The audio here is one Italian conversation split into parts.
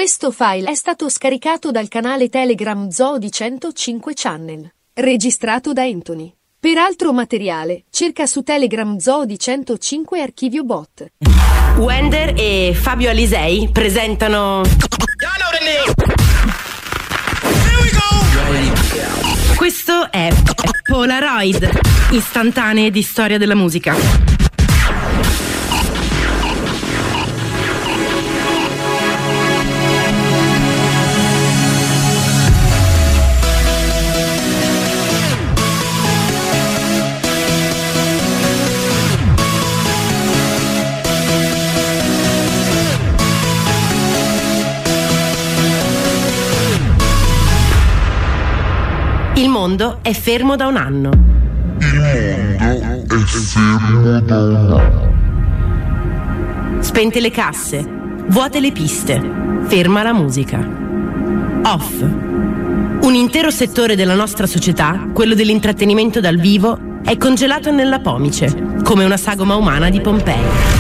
Questo file è stato scaricato dal canale Telegram Zoo di 105 Channel, registrato da Anthony. Per altro materiale, cerca su Telegram Zoo di 105 Archivio Bot. Wender e Fabio Alisei presentano Questo è Polaroid, istantanee di storia della musica. Il mondo è fermo da un anno. Spente le casse, vuote le piste, ferma la musica. Off. Un intero settore della nostra società, quello dell'intrattenimento dal vivo, è congelato nella pomice, come una sagoma umana di Pompei.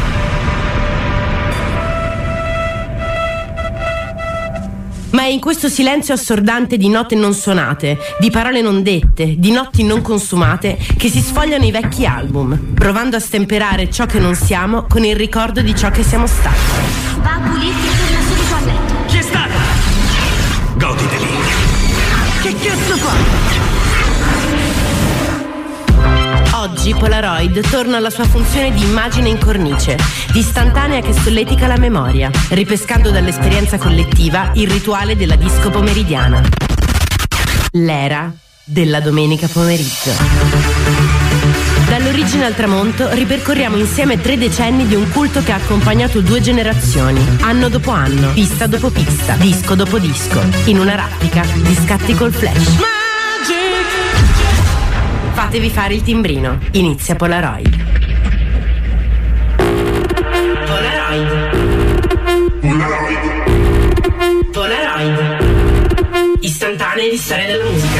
Ma è in questo silenzio assordante di note non suonate, di parole non dette, di notti non consumate, che si sfogliano i vecchi album, provando a stemperare ciò che non siamo con il ricordo di ciò che siamo stati. Va a pulirti e torna subito a letto. Chi è stato? Goditeli. Che cazzo fa? Oggi Polaroid torna alla sua funzione di immagine in cornice, di istantanea che solletica la memoria, ripescando dall'esperienza collettiva il rituale della disco pomeridiana. L'era della domenica pomeriggio. Dall'origine al tramonto ripercorriamo insieme 3 decenni di un culto che ha accompagnato 2 generazioni, anno dopo anno, pista dopo pista, disco dopo disco, in una raffica di scatti col flash. Fatevi fare il timbrino. Inizia Polaroid. Polaroid. Istantanee di storia della musica.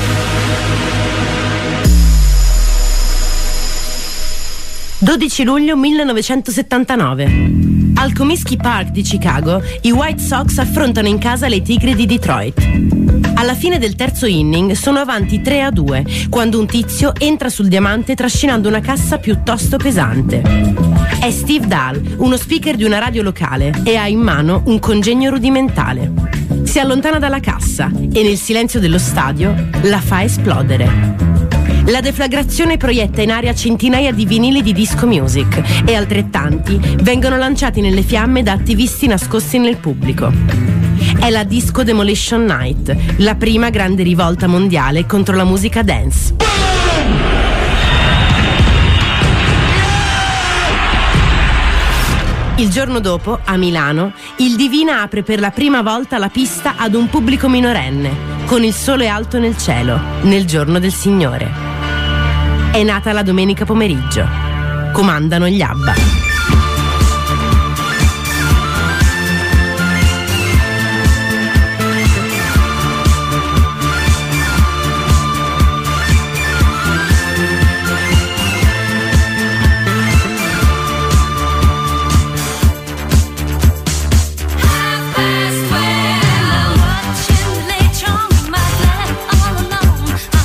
«12 luglio 1979. Al Comiskey Park di Chicago, i White Sox affrontano in casa le Tigri di Detroit. Alla fine del terzo inning sono avanti 3-2 quando un tizio entra sul diamante trascinando una cassa piuttosto pesante. È Steve Dahl, uno speaker di una radio locale, e ha in mano un congegno rudimentale. Si allontana dalla cassa e nel silenzio dello stadio la fa esplodere. La deflagrazione proietta in aria centinaia di vinili di disco music e altrettanti vengono lanciati nelle fiamme da attivisti nascosti nel pubblico. È la Disco Demolition Night, la prima grande rivolta mondiale contro la musica dance. Il giorno dopo, a Milano, il Divina apre per la prima volta la pista ad un pubblico minorenne, con il sole alto nel cielo, nel giorno del Signore. È nata la domenica pomeriggio. Comandano gli ABBA.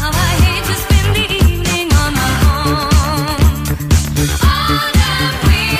We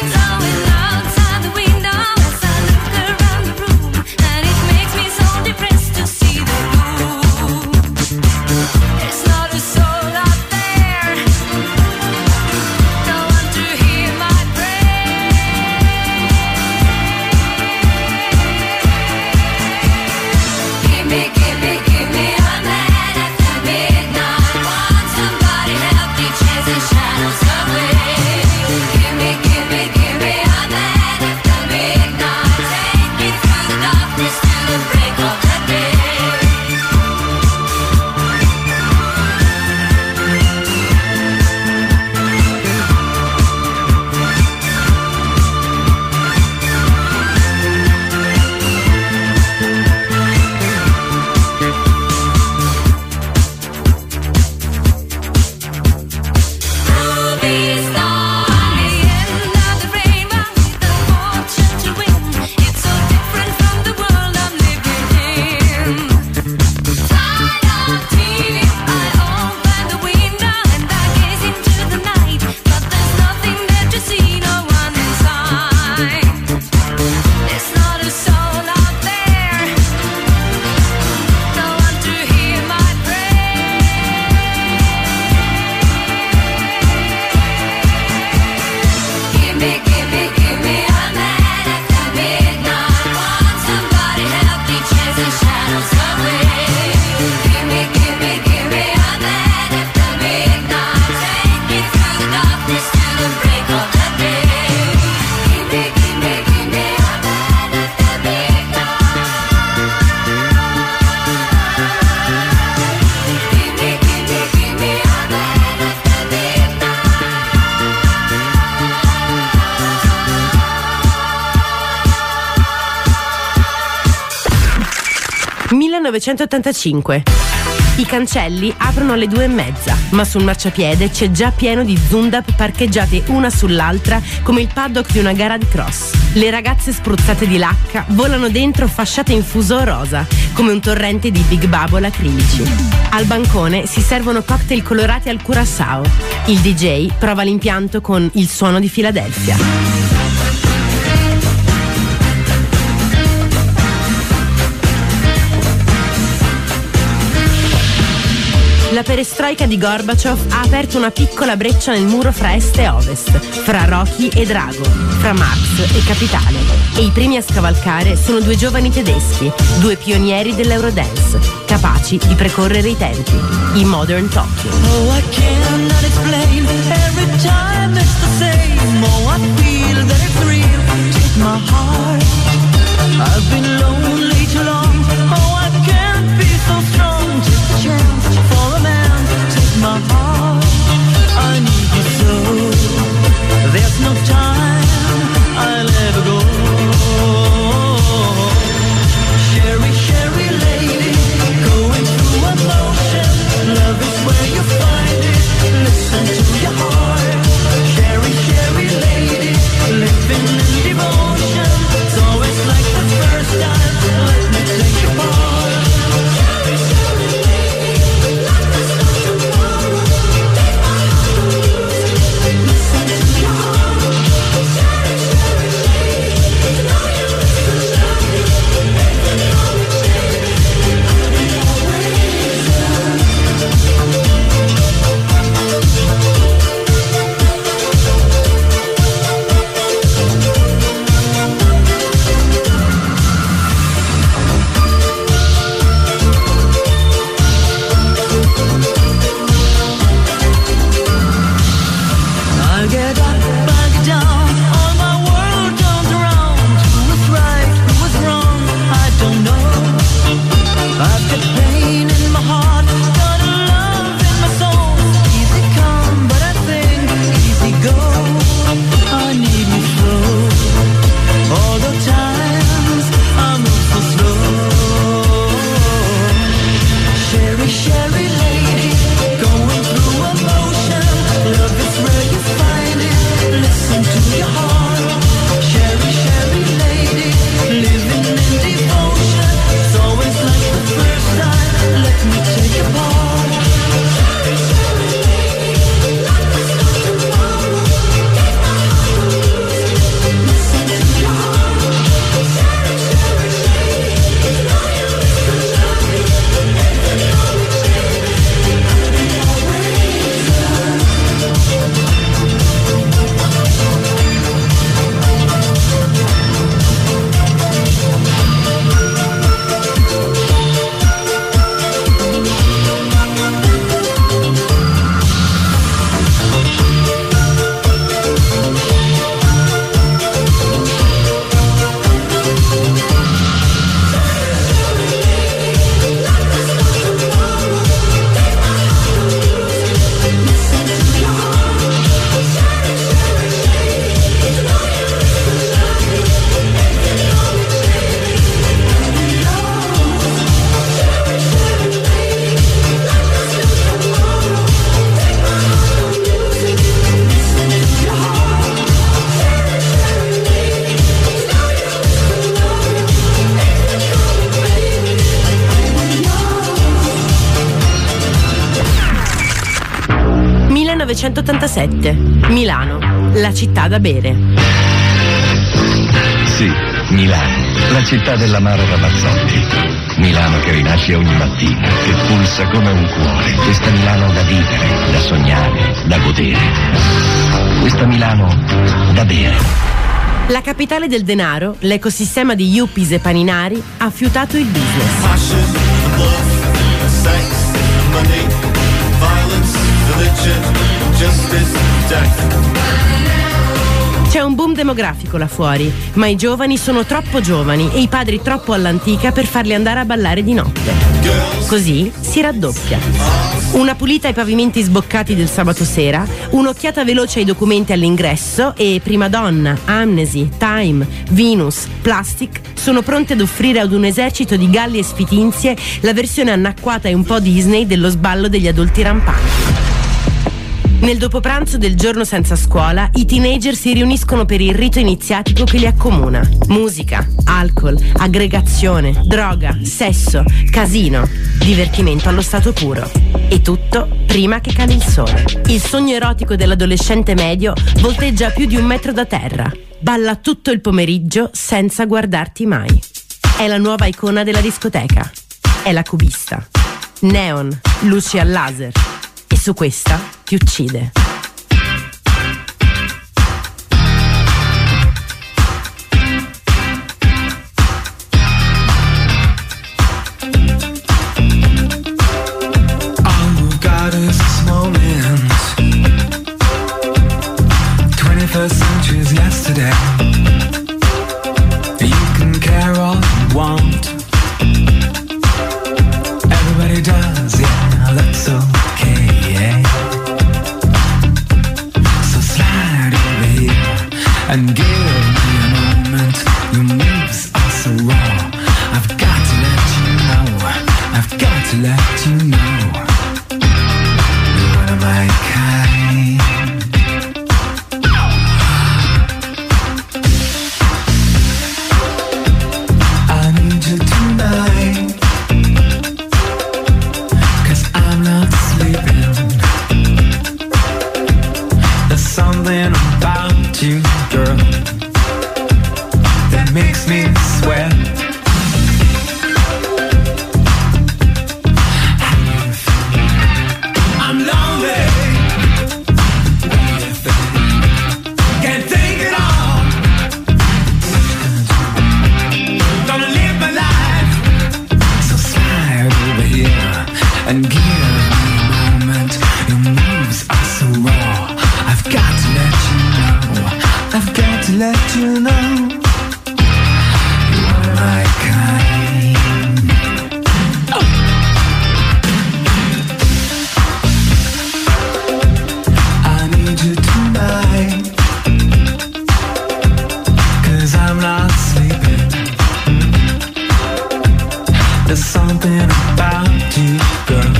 1985. I cancelli aprono alle 2:30, ma sul marciapiede c'è già pieno di Zundap parcheggiate una sull'altra come il paddock di una gara di cross. Le ragazze spruzzate di lacca volano dentro fasciate in fuso rosa, come un torrente di Big Bubble acrilici. Al bancone si servono cocktail colorati al curaçao. Il DJ prova l'impianto con Il suono di Filadelfia. La perestroika di Gorbaciov ha aperto una piccola breccia nel muro fra est e ovest, fra Rocky e Drago, fra Marx e Capitale. E i primi a scavalcare sono due giovani tedeschi, due pionieri dell'Eurodance, capaci di precorrere i tempi, i Modern Talking. Oh, I cannot explain, every time it's the same. Oh, I feel that it's real, take my heart. I've been lonely too long, oh, I can't be so strong. Take a chance for a man, take my heart. I need you so, there's no time, I'll ever go. Sherry, Sherry lady, going through emotion. Love is where you find it, listen to your heart. Sherry, Sherry lady, living in devotion. It's always like the first time, let me take you apart. Sherry, Sherry lady, like the stars tomorrow. Take my heart to lose it, listen to your heart. Sherry, Sherry lady, you know you really love me. Everything always changes, everything always does. I get up, I get down, all my world turns around. Who was right, who was wrong, I don't know. I've got pain in my heart, got a love in my soul. Easy come, but I think easy go. I need you slow, all the times I move so slow. Sherry, Sherry lady, going through emotion. Love is where you find it, listen to your heart. Sherry, Sherry lady, living in devotion. It's always like the first time, let me take you apart. Sherry, Sherry lady, like the stars tomorrow. Take my heart to lose it, listen to your heart. Sherry, Sherry lady, you know you really love me. Everything always changes, everything always does. 1987. Milano, la città da bere. Sì, Milano, la città dell'amaro Ramazzotti. Milano che rinasce ogni mattina, che pulsa come un cuore. Questa Milano da vivere, da sognare, da godere. Questa Milano da bere. La capitale del denaro, l'ecosistema di yuppies e paninari, ha fiutato il business. Passion, love, sex, money, violence, religion, justice, death. C'è C'è un boom demografico là fuori, ma i giovani sono troppo giovani e i padri troppo all'antica per farli andare a ballare di notte. Così si raddoppia. Una pulita ai pavimenti sboccati del sabato sera, un'occhiata veloce ai documenti all'ingresso e Prima Donna, Amnesty, Time, Venus, Plastic sono pronte ad offrire ad un esercito di galli e sfitinzie la versione annacquata e un po' Disney dello sballo degli adulti rampanti. Nel dopopranzo del giorno senza scuola, i teenager si riuniscono per il rito iniziatico che li accomuna. Musica, alcol, aggregazione, droga, sesso, casino, divertimento allo stato puro. E tutto prima che cali il sole. Il sogno erotico dell'adolescente medio volteggia a più di 1 metro da terra. Balla tutto il pomeriggio senza guardarti mai. È la nuova icona della discoteca. È la cubista. Neon, luci al laser. E su questa ti uccide. All we've got is this moment. 21st century's yesterday. You can care all you want. Everybody does, yeah, that's okay. So slide over here and give me a moment. Your moves are so raw. I've got to let you know. I've got to let you know. You're one of my kind. I need you tonight. 'Cause I'm not sleeping. There's something about you, girl, that makes me sweat. I'm lonely. Can't take it all. Gonna live my life. So slide over here and give me a moment. Your moves are so raw. I've got to let you know. I've got to let you know. You are my kind. Oh. I need you tonight. 'Cause I'm not sleeping. There's something about you, girl,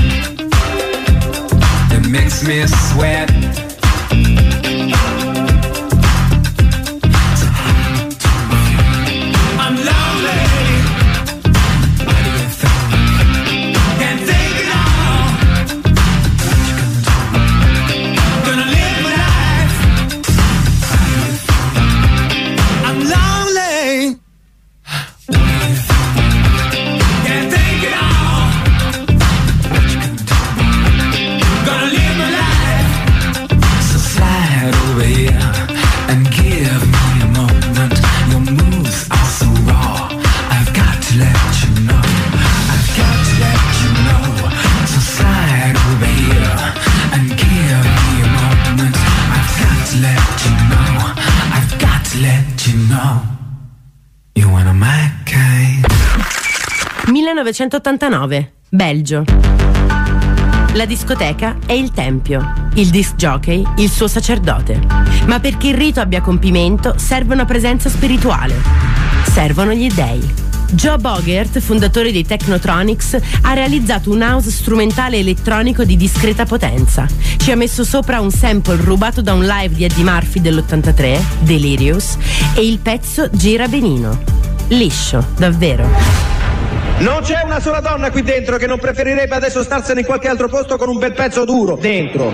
that makes me sweat. I'm lonely. What do you think? Can't take it all. What you gonna do? Gonna live my life. What do you think? I'm lonely. What do you think? Can't take it all. What you gonna do? Gonna live my life. So slide over here and give me a moment. Your moves are so raw. I've got to let you know. I've got to let you know. So slide over here and give me a moment. I've got to let you know. I've got to let you know. You're one of my kind. 1989, Belgio. La discoteca è il tempio, il disc jockey il suo sacerdote. Ma perché il rito abbia compimento serve una presenza spirituale. Servono gli dei. Joe Bogert, fondatore dei Technotronics, ha realizzato un house strumentale elettronico di discreta potenza. Ci ha messo sopra un sample rubato da un live di Eddie Murphy dell'83, Delirious, e il pezzo gira benino. Liscio, davvero. Non c'è una sola donna qui dentro che non preferirebbe adesso starsene in qualche altro posto con un bel pezzo duro dentro.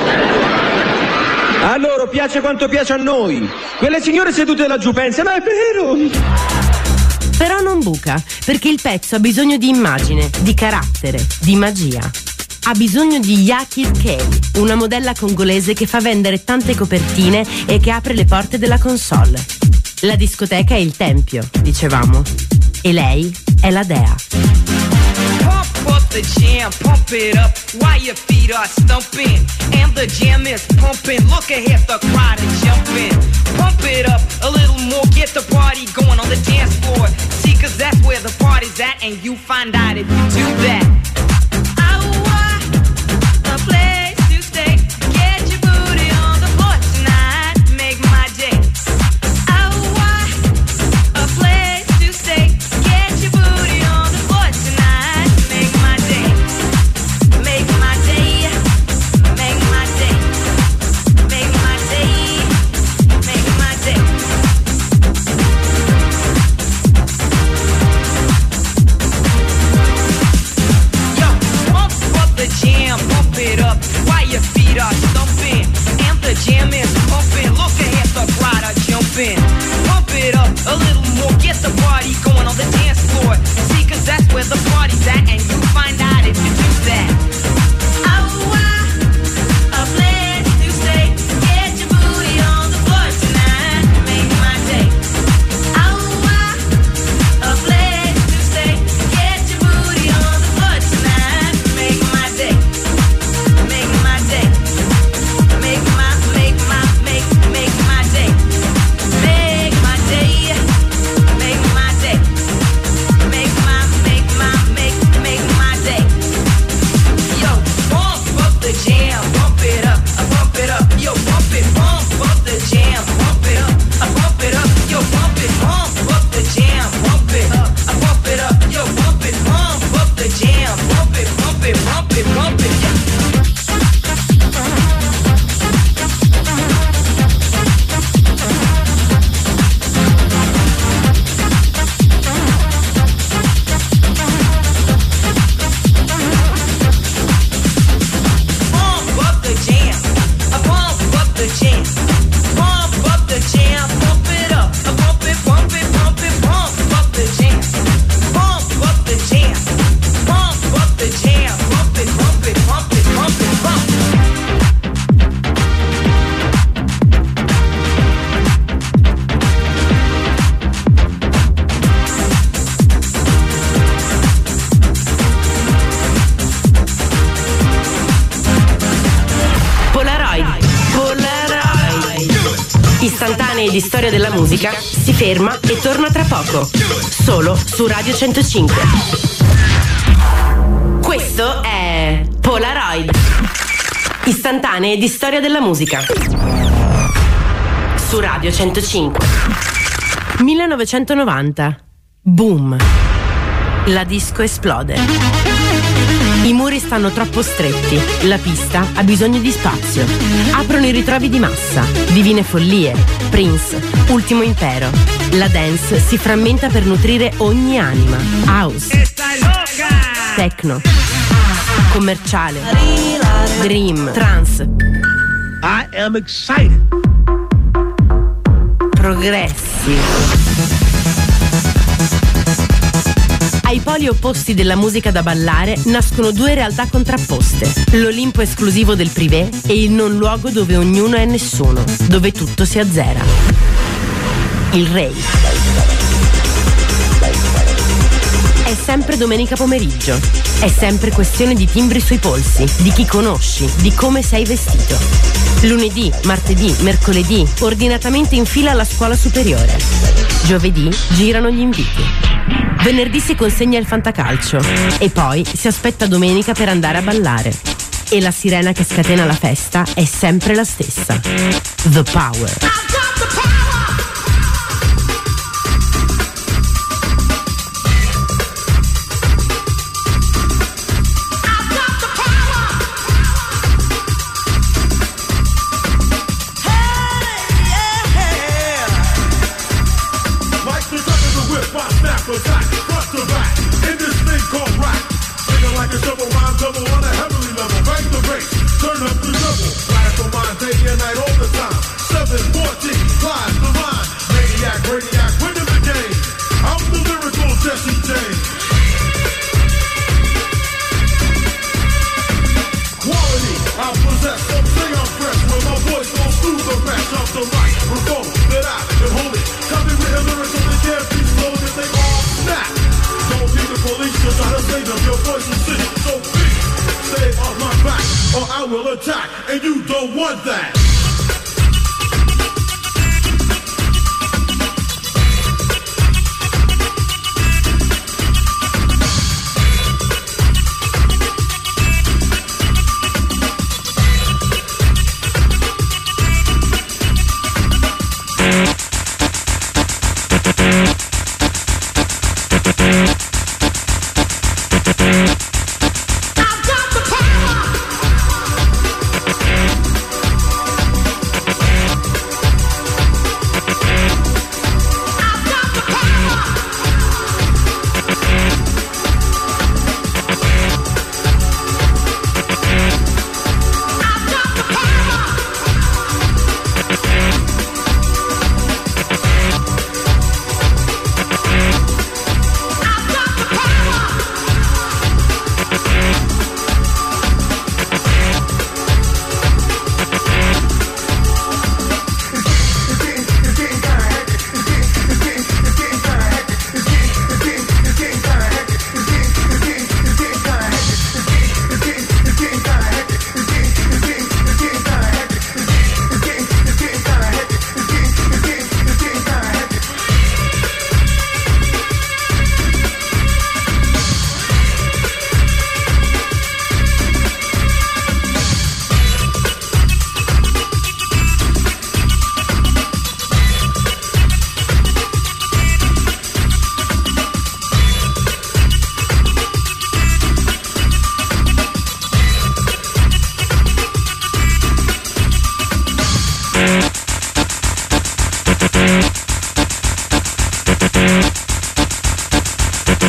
A loro piace quanto piace a noi. Quelle signore sedute laggiù pensano, ma è vero. Però non buca, perché il pezzo ha bisogno di immagine, di carattere, di magia. Ha bisogno di Yakir Kelly, una modella congolese che fa vendere tante copertine e che apre le porte della console. La discoteca è il tempio, dicevamo. E lei è la dea. Pump up the jam, pump it up while your feet are stumping. And the jam is pumping, look ahead, the crowd is jump in. Pump it up a little more, get the party going on the dance floor. See, cause that's where the party's at, and you find out if you do that. I want a place to stay. Get your booty on the floor tonight, make my day. I want a place to stay. Get your booty on the floor tonight, make my day. Make my day. Make my day. Make my day. Make my day. Yo, pump up the jam, pump it up while your feet are stumping. And the jam is pumping. Look ahead, the crowd are jumping. Pump it up a little more, get the party going on the dance floor. See, cause that's where the party's at, and you find out if you do that. I want a place to stay. Get your booty on the floor tonight, make my day. I want a place to stay. Get your booty on the floor tonight, make my day. Make my day. Make my day. Make my day. Make my day. Make my day. Make my day. Yo, pump up the jam, pump it up, pump it up. Yo, pump it, pump up the jam, pump it up, pump it up. Yo, pump it, pump up the jam, pump it up, pump it up. Yo, pump it, pump up the jam, pump it, pump it, pump it, pump it. Yeah. Pump up the jam, pump up the jam, pump up the jam, pump it up, pump it, pump it, pump it, pump up the jam, pump up the jam, pump up the jam, pump it, pump it, pump it, pump it, pump it. Polaroid. Istantanei di storia della musica si ferma e torna tra poco. Solo su Radio 105. Questo è Polaroid. Istantanei di storia della musica. Su Radio 105. 1990. Boom. La disco esplode. I muri stanno troppo stretti, la pista ha bisogno di spazio. Aprono i ritrovi di massa, divine follie, Prince, Ultimo Impero. La dance si frammenta per nutrire ogni anima. House, techno, commerciale, dream, trance. I am excited. Progressive. Ai poli opposti della musica da ballare nascono due realtà contrapposte: l'Olimpo esclusivo del privé e il non luogo dove ognuno è nessuno, dove tutto si azzera. Il rave. È sempre domenica pomeriggio. È sempre questione di timbri sui polsi, di chi conosci, di come sei vestito. Lunedì, martedì, mercoledì, ordinatamente in fila alla scuola superiore. Giovedì girano gli inviti. Venerdì si consegna il fantacalcio e poi si aspetta domenica per andare a ballare. E la sirena che scatena la festa è sempre la stessa: The Power. Or I will attack, and you don't want that.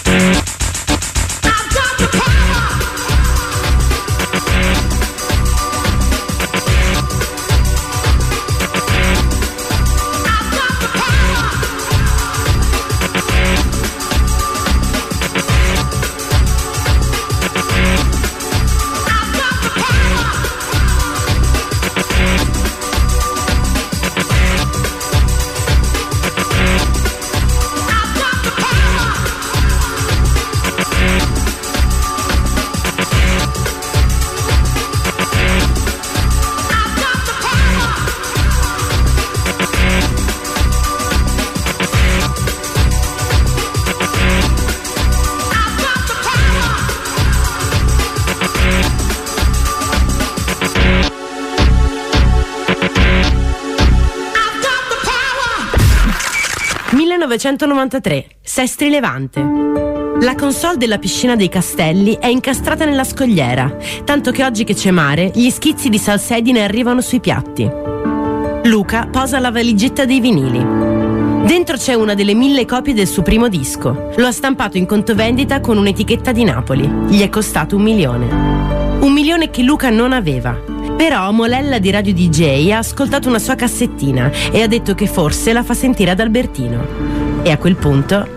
1993, Sestri Levante. La console della piscina dei Castelli è incastrata nella scogliera, tanto che oggi che c'è mare, gli schizzi di salsedine arrivano sui piatti. Luca posa la valigetta dei vinili. Dentro c'è una delle 1000 copie del suo primo disco. Lo ha stampato in conto vendita con un'etichetta di Napoli. Gli è costato $1 milione. $1 milione che Luca non aveva. Però Molella di Radio DJ ha ascoltato una sua cassettina e ha detto che forse la fa sentire ad Albertino. E a quel punto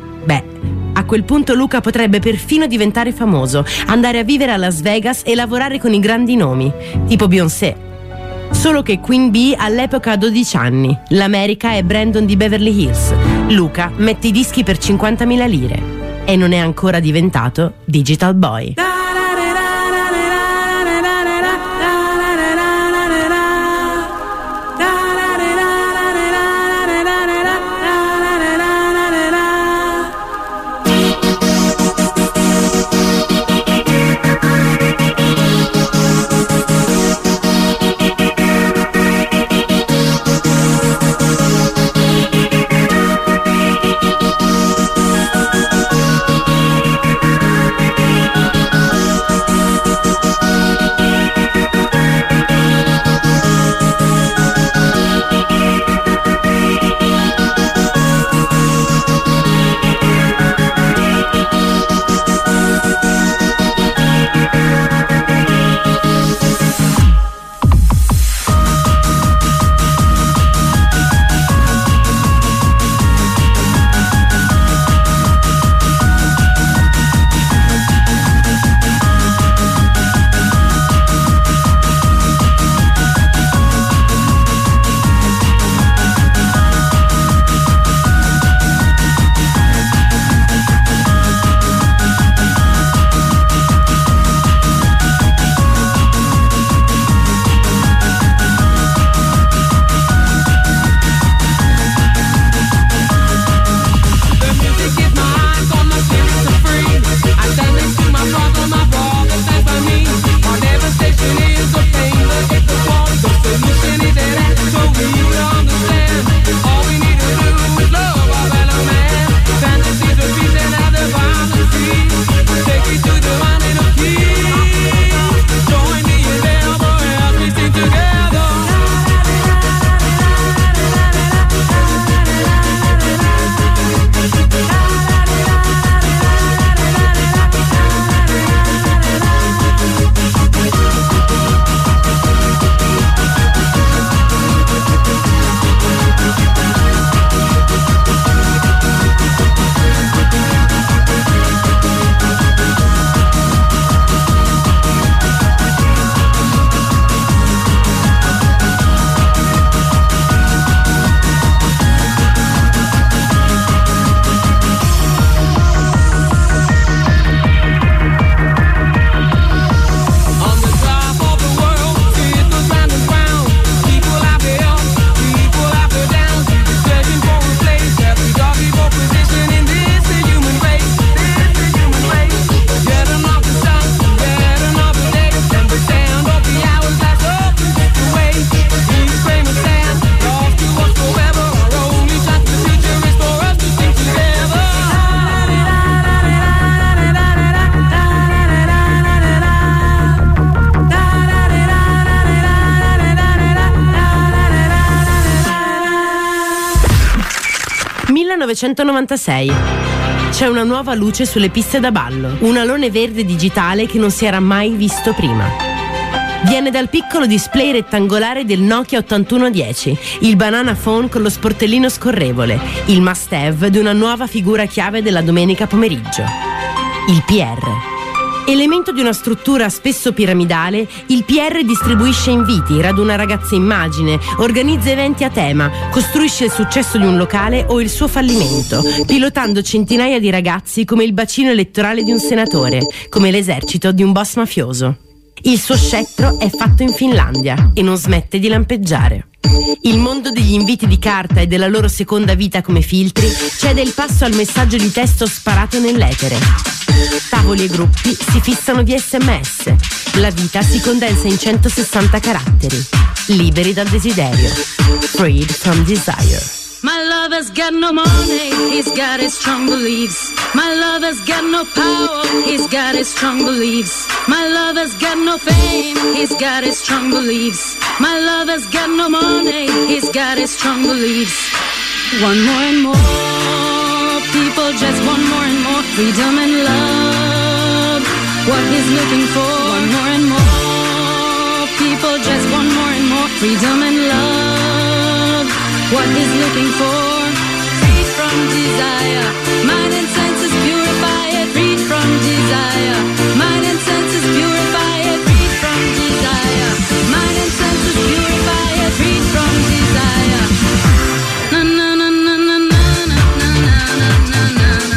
Luca potrebbe perfino diventare famoso, andare a vivere a Las Vegas e lavorare con i grandi nomi, tipo Beyoncé. Solo che Queen Bee all'epoca ha 12 anni, l'America è Brandon di Beverly Hills, Luca mette i dischi per 50.000 lire e non è ancora diventato Digital Boy. ...1996. C'è una nuova luce sulle piste da ballo, un alone verde digitale che non si era mai visto prima. Viene dal piccolo display rettangolare del Nokia 8110, il banana phone con lo sportellino scorrevole, il must-have di una nuova figura chiave della domenica pomeriggio, il PR. Elemento di una struttura spesso piramidale, il PR distribuisce inviti, raduna ragazze immagine, organizza eventi a tema, costruisce il successo di un locale o il suo fallimento, pilotando centinaia di ragazzi come il bacino elettorale di un senatore, come l'esercito di un boss mafioso. Il suo scettro è fatto in Finlandia e non smette di lampeggiare. Il mondo degli inviti di carta e della loro seconda vita come filtri cede il passo al messaggio di testo sparato nell'etere. Tavoli e gruppi si fissano via SMS. La vita si condensa in 160 caratteri. Liberi dal desiderio. Freed from desire. My lover's got no money, he's got his strong beliefs. My lover's got no power, he's got his strong beliefs. My lover's got no fame, he's got his strong beliefs. My lover's got no money, he's got his strong beliefs. One more and more, people just want more and more freedom and love. What he's looking for, one more and more, people just want more and more freedom and love. What he's looking for, freed from desire, mind and senses purify it, freed from desire, mind and senses purify it, freed from desire, mind and senses purify it, freed from desire. Na na na na na na na na na na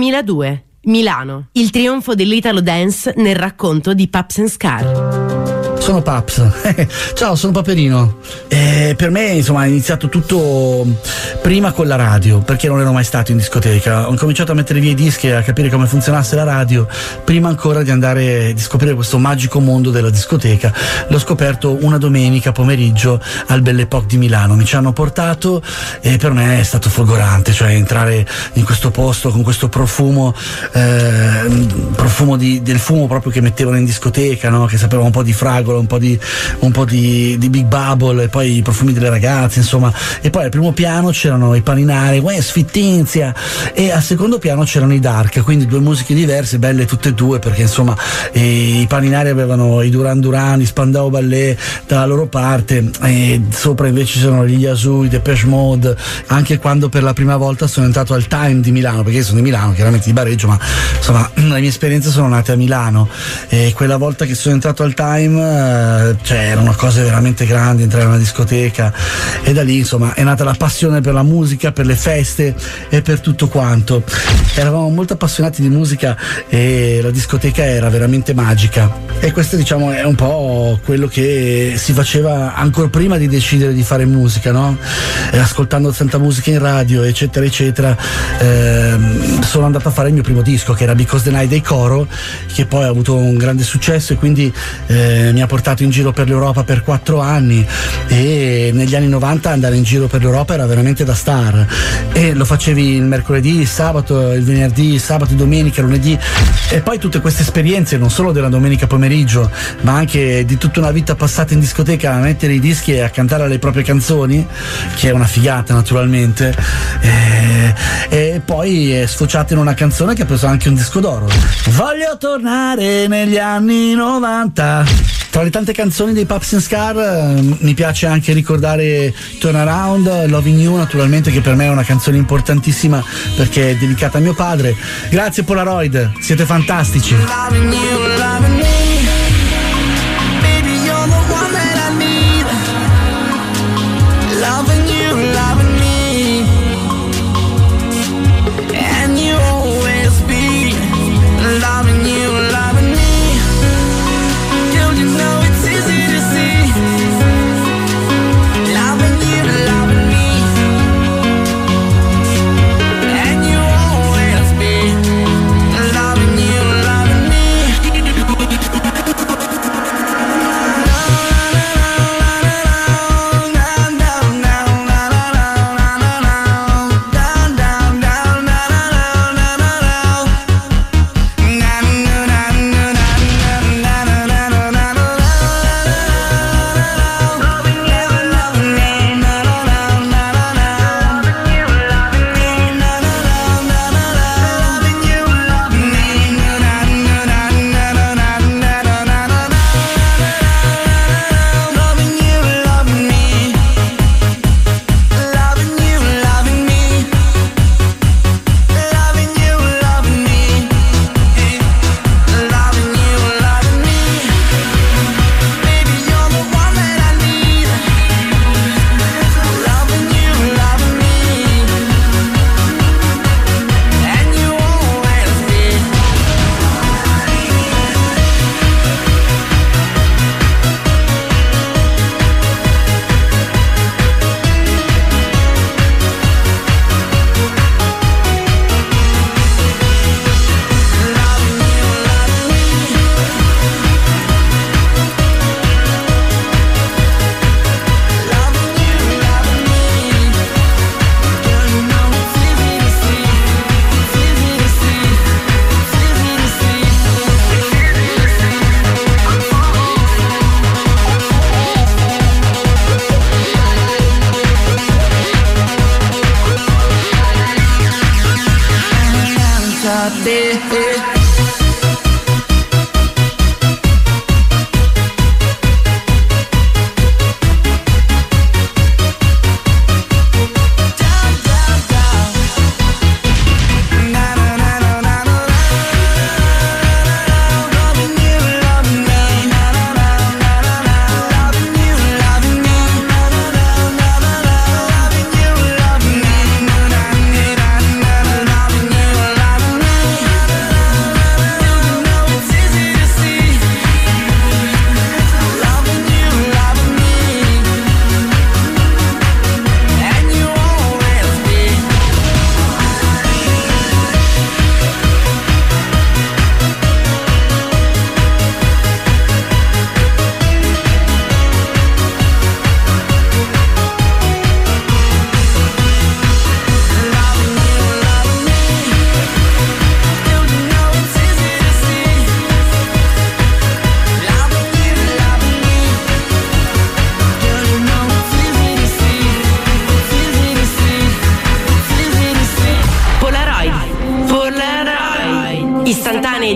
Milano, il trionfo dell'Italo Dance nel racconto di Paps and Scar. Sono Paps. Ciao, sono Paperino. Per me, insomma, è iniziato tutto prima con la radio, perché non ero mai stato in discoteca. Ho cominciato a mettere via i dischi e a capire come funzionasse la radio, prima ancora di scoprire questo magico mondo della discoteca. L'ho scoperto una domenica pomeriggio al Belle Époque di Milano. Mi ci hanno portato e per me è stato folgorante, cioè entrare in questo posto con questo profumo del fumo proprio che mettevano in discoteca, no? Che sapeva un po' di fragola, un po' di Big Bubble, e poi i profumi delle ragazze, insomma. E poi al primo piano c'erano i Paninari, Sfittizia, e al secondo piano c'erano i Dark, quindi due musiche diverse, belle tutte e due, perché insomma i Paninari avevano i Duran Duran, i Spandau Ballet dalla loro parte, e sopra invece c'erano gli Yazoo, i Depeche Mode. Anche quando per la prima volta sono entrato al Time di Milano, perché io sono di Milano, chiaramente di Bareggio, ma insomma le mie esperienze sono nate a Milano, e quella volta che sono entrato al Time erano cose veramente grandi, entrare in una discoteca, e da lì insomma è nata la passione per la musica, per le feste e per tutto quanto. Eravamo molto appassionati di musica e la discoteca era veramente magica, e questo diciamo è un po' quello che si faceva ancora prima di decidere di fare musica, no? Ascoltando tanta musica in radio eccetera eccetera, sono andato a fare il mio primo disco, che era Because the Night dei Coro, che poi ha avuto un grande successo e quindi mi ha portato in giro per l'Europa per 4 anni, e negli anni 90 andare in giro per l'Europa era veramente da star, e lo facevi il mercoledì, il sabato, il venerdì, il sabato, domenica, lunedì, e poi tutte queste esperienze non solo della domenica pomeriggio ma anche di tutta una vita passata in discoteca a mettere i dischi e a cantare le proprie canzoni, che è una figata naturalmente, e poi è sfociata in una canzone che ha preso anche un disco d'oro. Voglio tornare negli anni 90. Tra le tante canzoni dei Paps and Scar mi piace anche ricordare Turn Around, Loving You naturalmente, che per me è una canzone importantissima perché è dedicata a mio padre. Grazie Polaroid, siete fantastici. Loving you, loving me. Baby, you're the one that I need. Loving you, loving me. And you always be. Loving you, loving me. Don't you know it's easy to see. Loving you, loving me. And you always be. Loving you, loving me.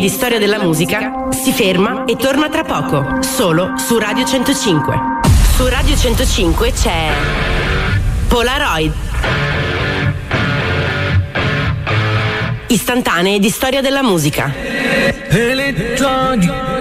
di storia della musica si ferma e torna tra poco, solo su Radio 105. Su Radio 105 c'è Polaroid. Istantanee di storia della musica. Elettronic.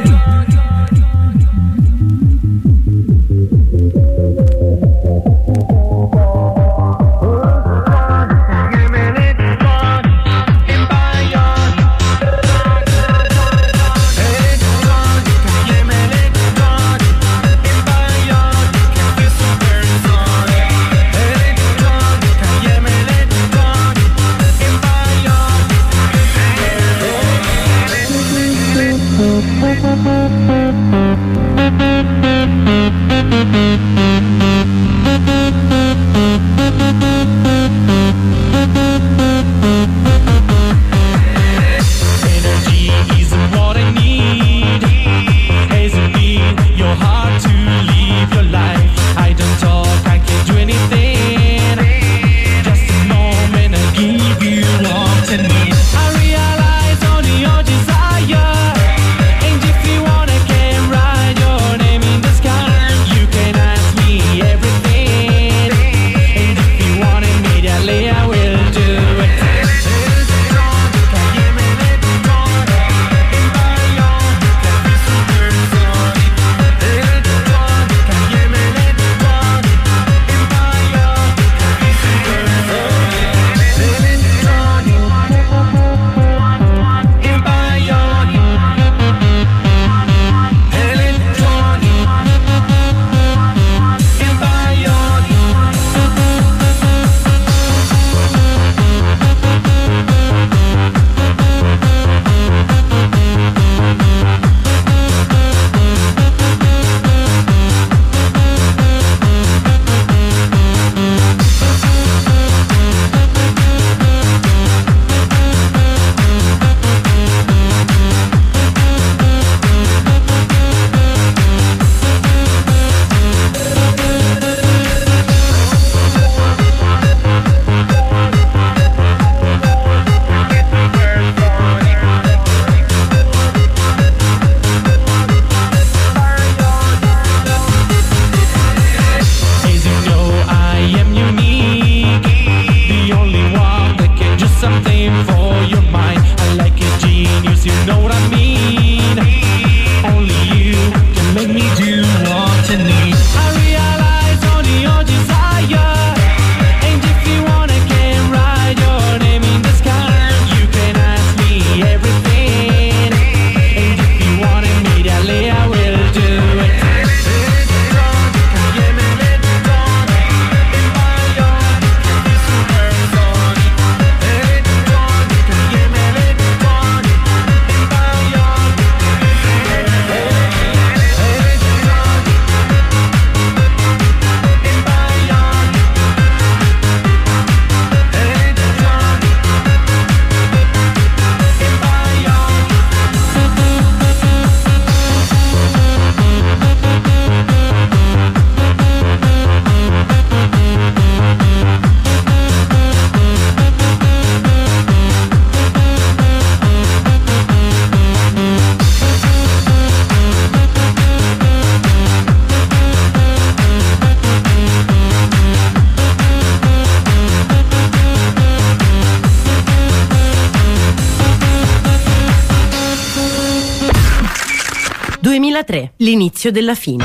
L'inizio della fine.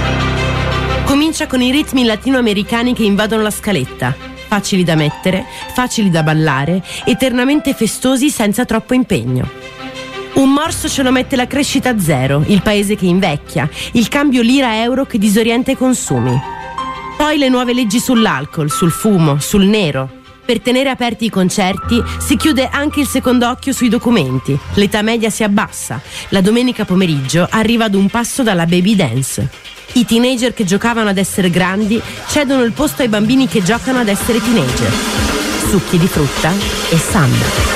Comincia con i ritmi latinoamericani che invadono la scaletta, facili da mettere, facili da ballare, eternamente festosi senza troppo impegno. Un morso ce lo mette la crescita zero, il paese che invecchia, il cambio lira-euro che disorienta i consumi. Poi le nuove leggi sull'alcol, sul fumo, sul nero. Per tenere aperti i concerti si chiude anche il secondo occhio sui documenti, l'età media si abbassa, la domenica pomeriggio arriva ad un passo dalla baby dance. I teenager che giocavano ad essere grandi cedono il posto ai bambini che giocano ad essere teenager. Succhi di frutta e samba.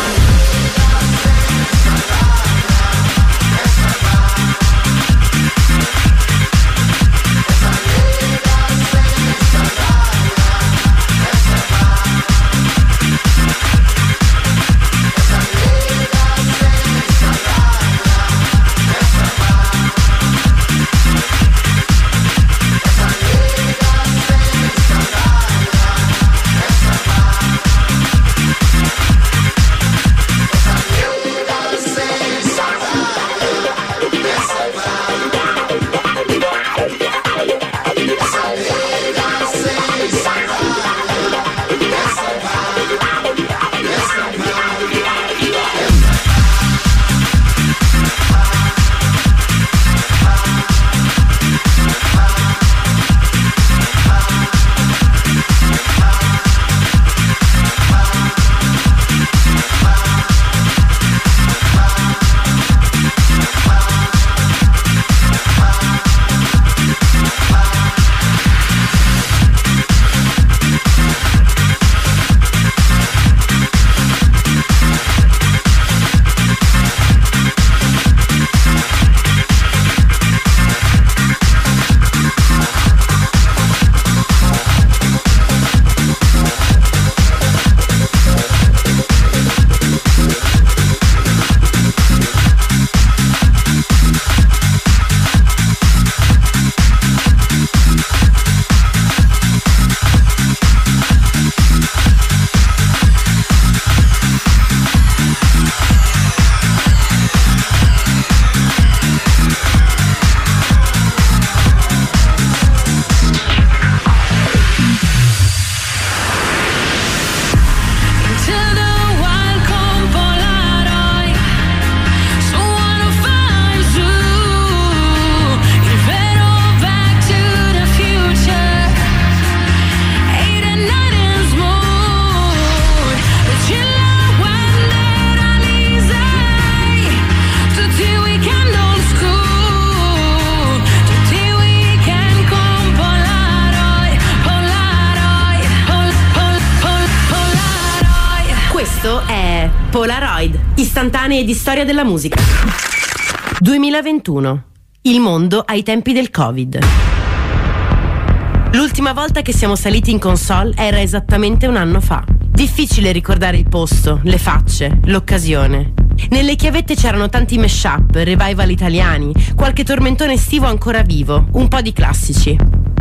Questo è Polaroid, istantanee di storia della musica. 2021. Il mondo ai tempi del Covid. L'ultima volta che siamo saliti in console era esattamente un anno fa. Difficile ricordare il posto, le facce, l'occasione. Nelle chiavette c'erano tanti mashup, revival italiani, qualche tormentone estivo ancora vivo, un po' di classici.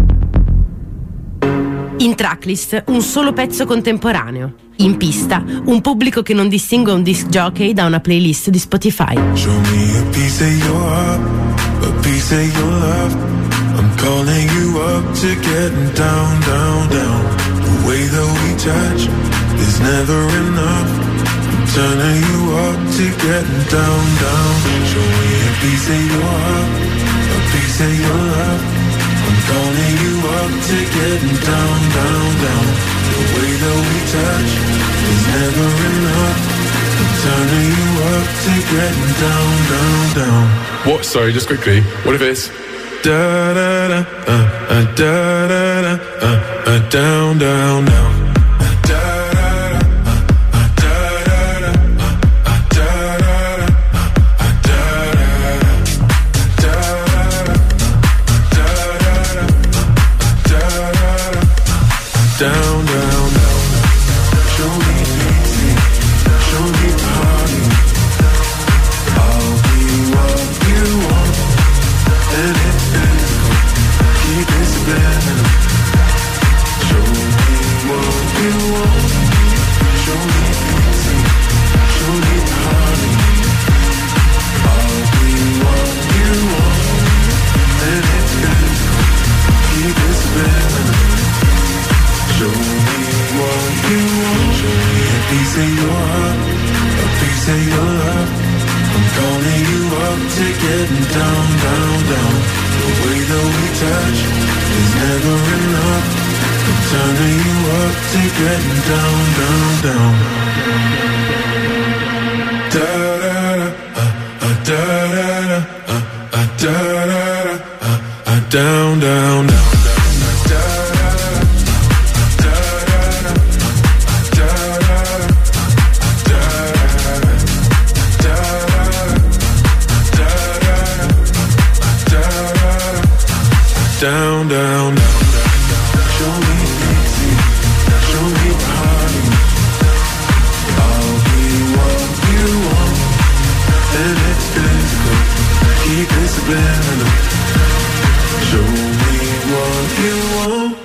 In tracklist un solo pezzo contemporaneo. In pista un pubblico che non distingue un disc jockey da una playlist di Spotify. Show me a piece of your heart, a piece of your love. I'm calling you up to getting down, down, down. The way that we touch is never enough. I'm turning you up to getting down, down. Show me a piece of your heart, a piece of your love. I'm calling you up to getting down, down, down. The way that we touch is never enough. I'm turning you up to getting down, down, down. What? Sorry, just quickly. What if it's da da da da da da down, down, down. Down, down, down. Show me easy, show me party. I'll be what you want, and it's physical. Keep it spinning. Show me what you want. Show me easy, show me party. I'll be what you want, and it's physical. Keep it spinning. Show me what you want. Show me a piece of your heart, a piece of your love. I'm calling you up to getting down, down, down. The way that we touch is never enough. I'm turning you up to getting down, down, down. Da da da da da da down, down, down. Down, down, down, down. Show me easy, show me party. I'll be what you want, and it's physical. Keep it spinning. Show me what you want.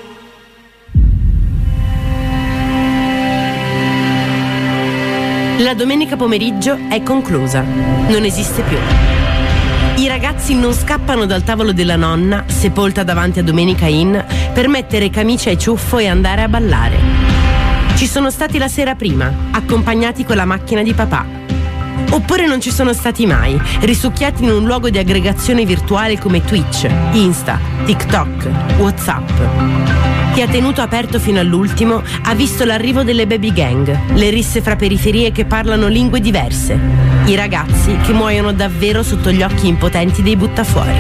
La domenica pomeriggio è conclusa. Non esiste più. I ragazzi non scappano dal tavolo della nonna, sepolta davanti a Domenica Inn, per mettere camicia e ciuffo e andare a ballare. Ci sono stati la sera prima, accompagnati con la macchina di papà. Oppure non ci sono stati mai, risucchiati in un luogo di aggregazione virtuale come Twitch, Insta, TikTok, WhatsApp. Chi ha tenuto aperto fino all'ultimo ha visto l'arrivo delle baby gang, le risse fra periferie che parlano lingue diverse, i ragazzi che muoiono davvero sotto gli occhi impotenti dei buttafuori.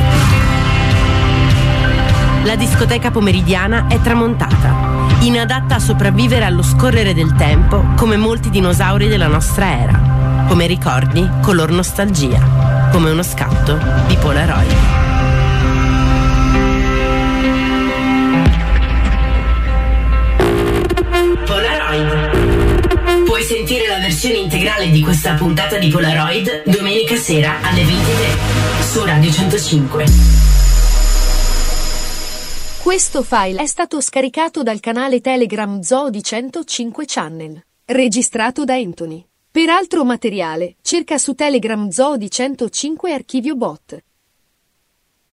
La discoteca pomeridiana è tramontata, inadatta a sopravvivere allo scorrere del tempo come molti dinosauri della nostra era, come ricordi color nostalgia, come uno scatto di Polaroid. Puoi sentire la versione integrale di questa puntata di Polaroid domenica sera alle 23 su Radio 105. Questo file è stato scaricato dal canale Telegram Zoo di 105 Channel, registrato da Anthony. Per altro materiale, cerca su Telegram Zoo di 105 Archivio Bot.